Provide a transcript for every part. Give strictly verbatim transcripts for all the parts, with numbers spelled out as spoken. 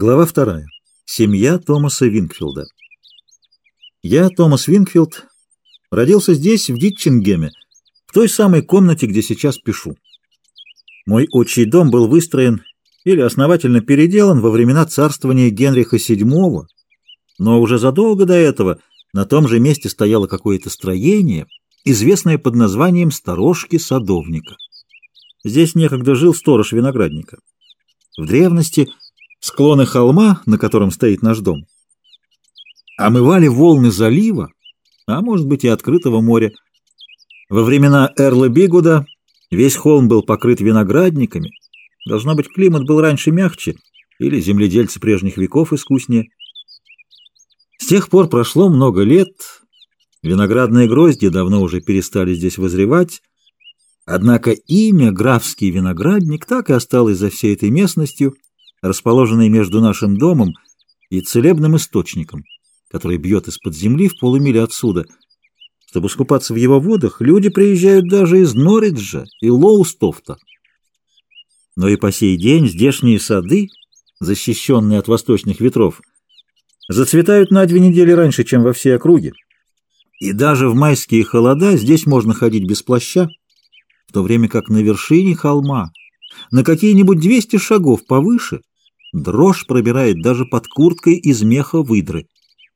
Глава вторая. Семья Томаса Винкфилда. Я, Томас Винкфилд, родился здесь, в Дитчингеме, в той самой комнате, где сейчас пишу. Мой отчий дом был выстроен или основательно переделан во времена царствования Генриха седьмого, но уже задолго до этого на том же месте стояло какое-то строение, известное под названием «Сторожки садовника». Здесь некогда жил сторож виноградника. В древности склоны холма, на котором стоит наш дом, омывали волны залива, а может быть и открытого моря. Во времена Эрла Бигуда весь холм был покрыт виноградниками. Должно быть, климат был раньше мягче, или земледельцы прежних веков искуснее. С тех пор прошло много лет, виноградные грозди давно уже перестали здесь вызревать, однако имя графский виноградник так и осталось за всей этой местностью, расположенной между нашим домом и целебным источником, который бьет из-под земли в полумиле отсюда. Чтобы искупаться в его водах, люди приезжают даже из Норриджа и Лоустофта. Но и по сей день здешние сады, защищенные от восточных ветров, зацветают на две недели раньше, чем во всей округе. И даже в майские холода здесь можно ходить без плаща, в то время как на вершине холма, на какие-нибудь двести шагов повыше, дрожь пробирает даже под курткой из меха выдры.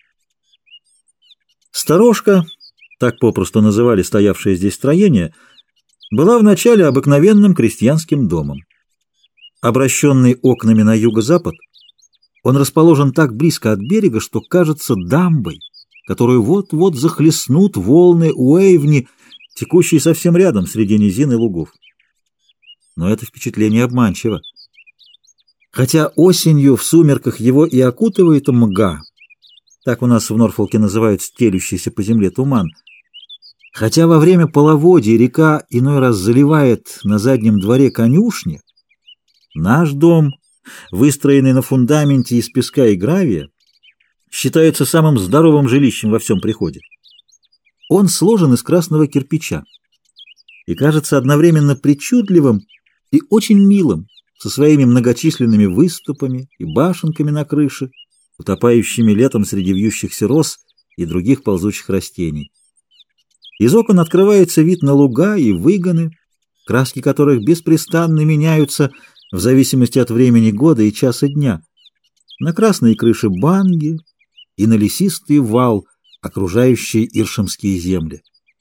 Сторожка, так попросту называли стоявшее здесь строение, была вначале обыкновенным крестьянским домом. Обращенный окнами на юго-запад, он расположен так близко от берега, что кажется дамбой, которую вот-вот захлестнут волны Уэйвни, текущие совсем рядом среди низин и лугов. Но это впечатление обманчиво. Хотя осенью в сумерках его и окутывает мга, так у нас в Норфолке называют стелющийся по земле туман, хотя во время половодья река иной раз заливает на заднем дворе конюшни, наш дом, выстроенный на фундаменте из песка и гравия, считается самым здоровым жилищем во всем приходе. Он сложен из красного кирпича и кажется одновременно причудливым и очень милым, со своими многочисленными выступами и башенками на крыше, утопающими летом среди вьющихся роз и других ползучих растений. Из окон открывается вид на луга и выгоны, краски которых беспрестанно меняются в зависимости от времени года и часа дня, на красные крыши банги и на лесистый вал, окружающий иршемские земли.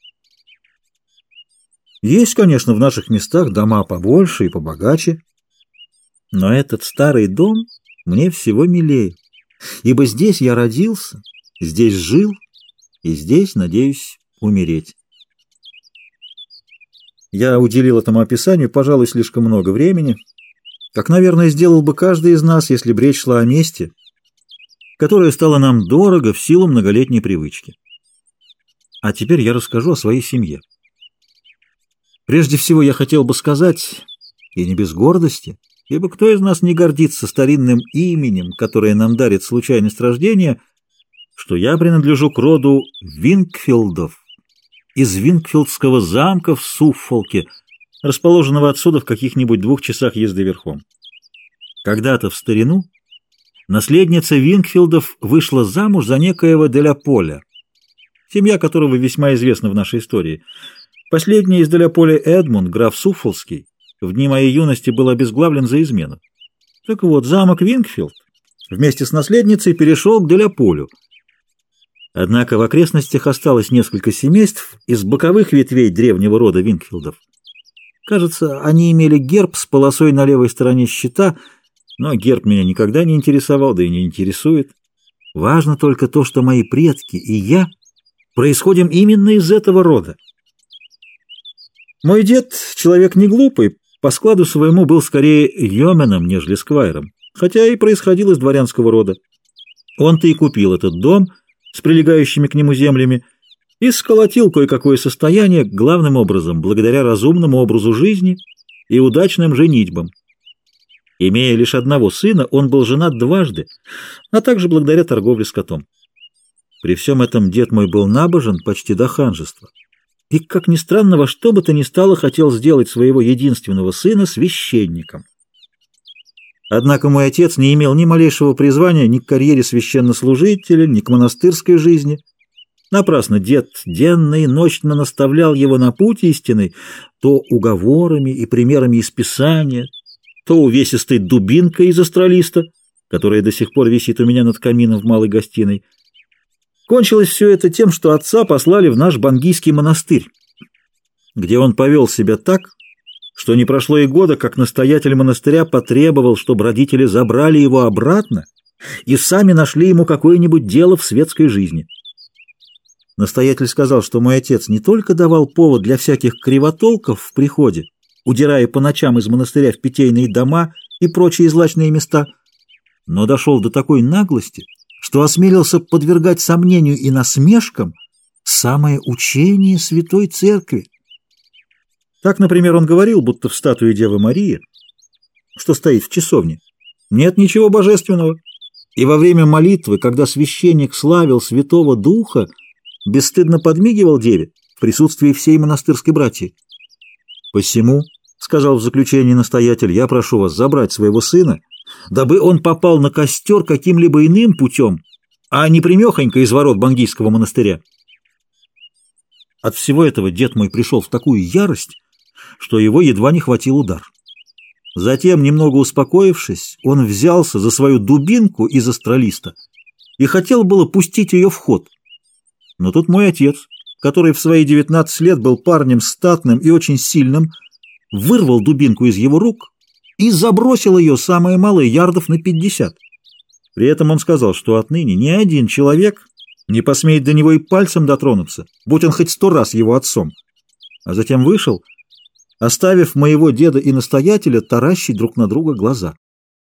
Есть, конечно, в наших местах дома побольше и побогаче, но этот старый дом мне всего милее, ибо здесь я родился, здесь жил и здесь, надеюсь, умереть. Я уделил этому описанию, пожалуй, слишком много времени, как, наверное, сделал бы каждый из нас, если бы речь шла о месте, которое стало нам дорого в силу многолетней привычки. А теперь я расскажу о своей семье. Прежде всего я хотел бы сказать, и не без гордости, ибо кто из нас не гордится старинным именем, которое нам дарит случайность рождения, что я принадлежу к роду Винкфилдов из Винкфилдского замка в Суффолке, расположенного отсюда в каких-нибудь двух часах езды верхом. Когда-то в старину наследница Винкфилдов вышла замуж за некоего Деля Поля, семья которого весьма известна в нашей истории. Последний из Деля Поля Эдмунд, граф Суффолкский, в дни моей юности был обезглавлен за измену. Так вот, замок Винкфилд вместе с наследницей перешел к Деля Полю. Однако в окрестностях осталось несколько семейств из боковых ветвей древнего рода Винкфилдов. Кажется, они имели герб с полосой на левой стороне щита, но герб меня никогда не интересовал, да и не интересует. Важно только то, что мои предки и я происходим именно из этого рода. Мой дед, человек не глупый, по складу своему был скорее йоменом, нежели сквайром, хотя и происходил из дворянского рода. Он-то и купил этот дом с прилегающими к нему землями и сколотил кое-какое состояние, главным образом, благодаря разумному образу жизни и удачным женитьбам. Имея лишь одного сына, он был женат дважды, а также благодаря торговле скотом. При всем этом дед мой был набожен почти до ханжества. И, как ни странно, во что бы то ни стало хотел сделать своего единственного сына священником. Однако мой отец не имел ни малейшего призвания ни к карьере священнослужителя, ни к монастырской жизни. Напрасно дед денно и ночно наставлял его на путь истинный, то уговорами и примерами из Писания, то увесистой дубинкой из астролиста, которая до сих пор висит у меня над камином в малой гостиной. Кончилось все это тем, что отца послали в наш бангийский монастырь, где он повел себя так, что не прошло и года, как настоятель монастыря потребовал, чтобы родители забрали его обратно и сами нашли ему какое-нибудь дело в светской жизни. Настоятель сказал, что мой отец не только давал повод для всяких кривотолков в приходе, удирая по ночам из монастыря в питейные дома и прочие злачные места, но дошел до такой наглости, что осмелился подвергать сомнению и насмешкам самое учение Святой Церкви. Так, например, он говорил, будто в статуе Девы Марии, что стоит в часовне, нет ничего божественного, и во время молитвы, когда священник славил Святого Духа, бесстыдно подмигивал деве в присутствии всей монастырской братьи. «Посему, — сказал в заключении настоятель, — я прошу вас забрать своего сына, дабы он попал на костер каким-либо иным путем, а не примехонько из ворот бангийского монастыря». От всего этого дед мой пришел в такую ярость, что его едва не хватил удар. Затем, немного успокоившись, он взялся за свою дубинку из астролиста и хотел было пустить ее в ход. Но тут мой отец, который в свои девятнадцать лет был парнем статным и очень сильным, вырвал дубинку из его рук и забросил ее самое малое ярдов на пятьдесят. При этом он сказал, что отныне ни один человек не посмеет до него и пальцем дотронуться, будь он хоть сто раз его отцом. А затем вышел, оставив моего деда и настоятеля таращить друг на друга глаза.